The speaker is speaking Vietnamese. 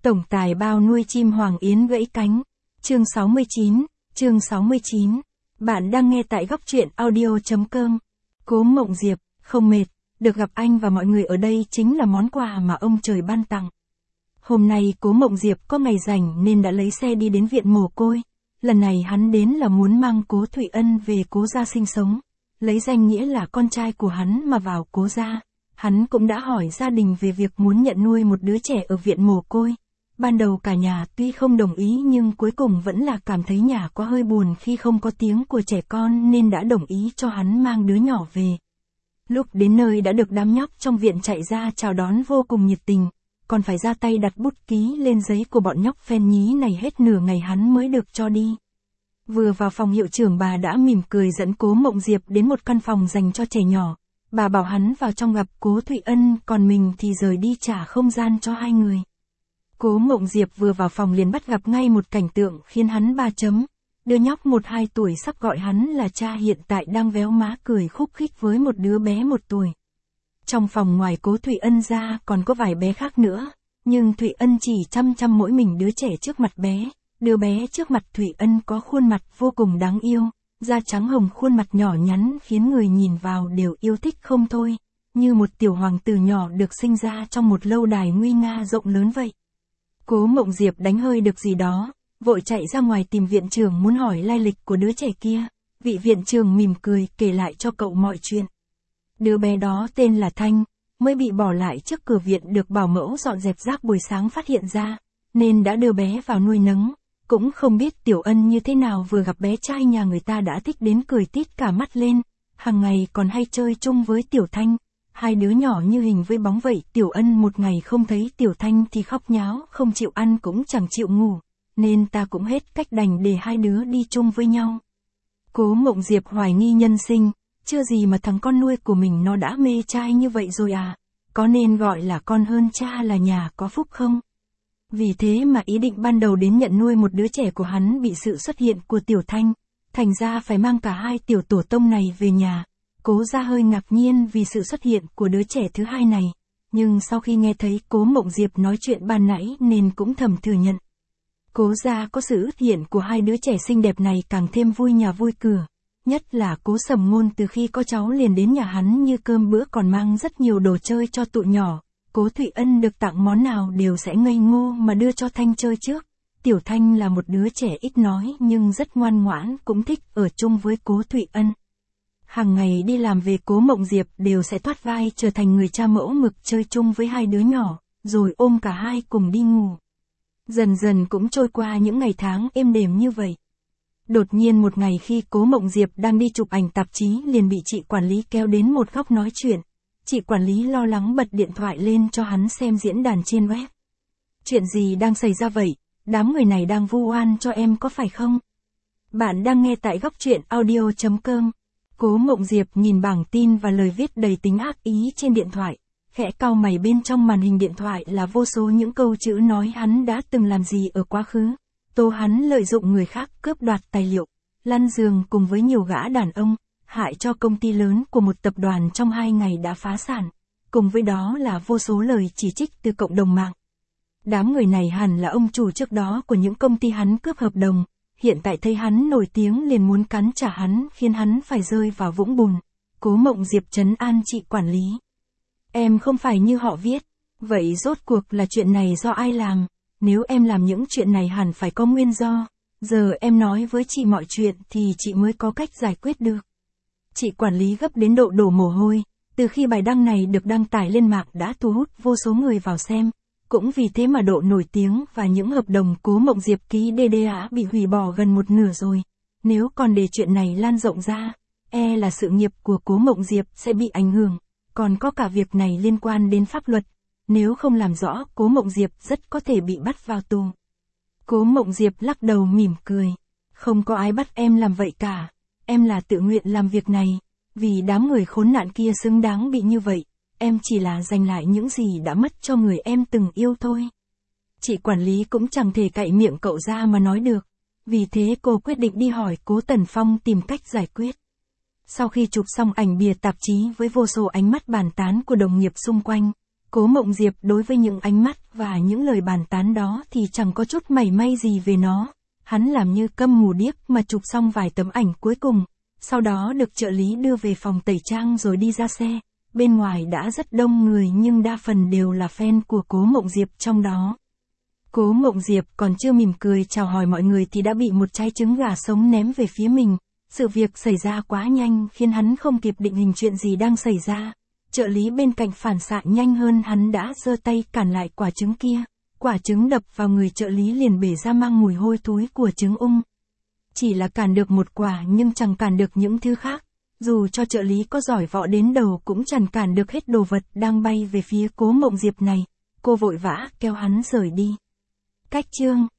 Tổng tài bao nuôi chim Hoàng Yến gãy cánh. Chương 69. Bạn đang nghe tại góc truyện audio.com. Cố Mộng Diệp, không mệt, được gặp anh và mọi người ở đây chính là món quà mà ông trời ban tặng. Hôm nay Cố Mộng Diệp có ngày rảnh nên đã lấy xe đi đến viện mồ côi. Lần này hắn đến là muốn mang Cố Thụy Ân về Cố gia sinh sống, lấy danh nghĩa là con trai của hắn mà vào Cố gia. Hắn cũng đã hỏi gia đình về việc muốn nhận nuôi một đứa trẻ ở viện mồ côi. Ban đầu cả nhà tuy không đồng ý nhưng cuối cùng vẫn là cảm thấy nhà có hơi buồn khi không có tiếng của trẻ con nên đã đồng ý cho hắn mang đứa nhỏ về. Lúc đến nơi đã được đám nhóc trong viện chạy ra chào đón vô cùng nhiệt tình, còn phải ra tay đặt bút ký lên giấy của bọn nhóc phen nhí này hết nửa ngày hắn mới được cho đi. Vừa vào phòng hiệu trưởng bà đã mỉm cười dẫn Cố Mộng Diệp đến một căn phòng dành cho trẻ nhỏ. Bà bảo hắn vào trong gặp Cố Thụy Ân, còn mình thì rời đi trả không gian cho hai người. Cố Mộng Diệp vừa vào phòng liền bắt gặp ngay một cảnh tượng khiến hắn đứa nhóc 1-2 tuổi sắp gọi hắn là cha hiện tại đang véo má cười khúc khích với một đứa bé 1 tuổi. Trong phòng ngoài Cố Thụy Ân ra còn có vài bé khác nữa, nhưng Thụy Ân chỉ chăm mỗi mình đứa trẻ trước mặt bé. Đứa bé trước mặt Thụy Ân có khuôn mặt vô cùng đáng yêu, da trắng hồng, khuôn mặt nhỏ nhắn khiến người nhìn vào đều yêu thích không thôi, như một tiểu hoàng tử nhỏ được sinh ra trong một lâu đài nguy nga rộng lớn vậy. Cố Mộng Diệp đánh hơi được gì đó, vội chạy ra ngoài tìm viện trưởng muốn hỏi lai lịch của đứa trẻ kia. Vị viện trưởng mỉm cười kể lại cho cậu mọi chuyện. Đứa bé đó tên là Thanh, mới bị bỏ lại trước cửa viện được bảo mẫu dọn dẹp rác buổi sáng phát hiện ra, nên đã đưa bé vào nuôi nấng. Cũng không biết Tiểu Ân như thế nào vừa gặp bé trai nhà người ta đã thích đến cười tít cả mắt lên, hàng ngày còn hay chơi chung với Tiểu Thanh. Hai đứa nhỏ như hình với bóng vậy. Tiểu Ân một ngày không thấy Tiểu Thanh thì khóc nháo, không chịu ăn cũng chẳng chịu ngủ, nên ta cũng hết cách đành để hai đứa đi chung với nhau. Cố Mộng Diệp hoài nghi nhân sinh, chưa gì mà thằng con nuôi của mình nó đã mê trai như vậy rồi à, có nên gọi là con hơn cha là nhà có phúc không? Vì thế mà ý định ban đầu đến nhận nuôi một đứa trẻ của hắn bị sự xuất hiện của Tiểu Thanh, thành ra phải mang cả hai tiểu tổ tông này về nhà. Cố gia hơi ngạc nhiên vì sự xuất hiện của đứa trẻ thứ hai này, nhưng sau khi nghe thấy Cố Mộng Diệp nói chuyện ban nãy nên cũng thầm thừa nhận. Cố gia có sự xuất hiện của hai đứa trẻ xinh đẹp này càng thêm vui nhà vui cửa, nhất là Cố Sầm Ngôn từ khi có cháu liền đến nhà hắn như cơm bữa, còn mang rất nhiều đồ chơi cho tụi nhỏ. Cố Thụy Ân được tặng món nào đều sẽ ngây ngô mà đưa cho Thanh chơi trước. Tiểu Thanh là một đứa trẻ ít nói nhưng rất ngoan ngoãn, cũng thích ở chung với Cố Thụy Ân. Hàng ngày đi làm về Cố Mộng Diệp đều sẽ thoát vai trở thành người cha mẫu mực chơi chung với hai đứa nhỏ, rồi ôm cả hai cùng đi ngủ. Dần dần cũng trôi qua những ngày tháng êm đềm như vậy. Đột nhiên một ngày khi Cố Mộng Diệp đang đi chụp ảnh tạp chí liền bị chị quản lý kéo đến một góc nói chuyện. Chị quản lý lo lắng bật điện thoại lên cho hắn xem diễn đàn trên web. Chuyện gì đang xảy ra vậy? Đám người này đang vu oan cho em có phải không? Bạn đang nghe tại góc truyện audio.com. Cố Mộng Diệp nhìn bảng tin và lời viết đầy tính ác ý trên điện thoại, khẽ cau mày. Bên trong màn hình điện thoại là vô số những câu chữ nói hắn đã từng làm gì ở quá khứ. Tố hắn lợi dụng người khác cướp đoạt tài liệu, lăn giường cùng với nhiều gã đàn ông, hại cho công ty lớn của một tập đoàn trong 2 ngày đã phá sản. Cùng với đó là vô số lời chỉ trích từ cộng đồng mạng. Đám người này hẳn là ông chủ trước đó của những công ty hắn cướp hợp đồng. Hiện tại thấy hắn nổi tiếng liền muốn cắn trả hắn, khiến hắn phải rơi vào vũng bùn. Cố Mộng Diệp trấn an chị quản lý. Em không phải như họ viết. Vậy rốt cuộc là chuyện này do ai làm? Nếu em làm những chuyện này hẳn phải có nguyên do. Giờ em nói với chị mọi chuyện thì chị mới có cách giải quyết được. Chị quản lý gấp đến độ đổ mồ hôi. Từ khi bài đăng này được đăng tải lên mạng đã thu hút vô số người vào xem. Cũng vì thế mà độ nổi tiếng và những hợp đồng Cố Mộng Diệp ký DDA bị hủy bỏ gần 1/2 rồi. Nếu còn để chuyện này lan rộng ra, là sự nghiệp của Cố Mộng Diệp sẽ bị ảnh hưởng. Còn có cả việc này liên quan đến pháp luật. Nếu không làm rõ, Cố Mộng Diệp rất có thể bị bắt vào tù. Cố Mộng Diệp lắc đầu mỉm cười. Không có ai bắt em làm vậy cả. Em là tự nguyện làm việc này. Vì đám người khốn nạn kia xứng đáng bị như vậy. Em chỉ là giành lại những gì đã mất cho người em từng yêu thôi. Chị quản lý cũng chẳng thể cậy miệng cậu ra mà nói được. Vì thế cô quyết định đi hỏi Cố Tần Phong tìm cách giải quyết. Sau khi chụp xong ảnh bìa tạp chí với vô số ánh mắt bàn tán của đồng nghiệp xung quanh, Cố Mộng Diệp đối với những ánh mắt và những lời bàn tán đó thì chẳng có chút mảy may gì về nó. Hắn làm như câm mù điếc mà chụp xong vài tấm ảnh cuối cùng, sau đó được trợ lý đưa về phòng tẩy trang rồi đi ra xe. Bên ngoài đã rất đông người nhưng đa phần đều là fan của Cố Mộng Diệp trong đó. Cố Mộng Diệp còn chưa mỉm cười chào hỏi mọi người thì đã bị một trái trứng gà sống ném về phía mình. Sự việc xảy ra quá nhanh khiến hắn không kịp định hình chuyện gì đang xảy ra. Trợ lý bên cạnh phản xạ nhanh hơn hắn đã giơ tay cản lại quả trứng kia. Quả trứng đập vào người trợ lý liền bể ra mang mùi hôi thối của trứng ung. Chỉ là cản được một quả nhưng chẳng cản được những thứ khác. Dù cho trợ lý có giỏi võ đến đầu cũng chẳng cản được hết đồ vật đang bay về phía Cố Mộng Diệp này. Cô vội vã kéo hắn rời đi. Cách chương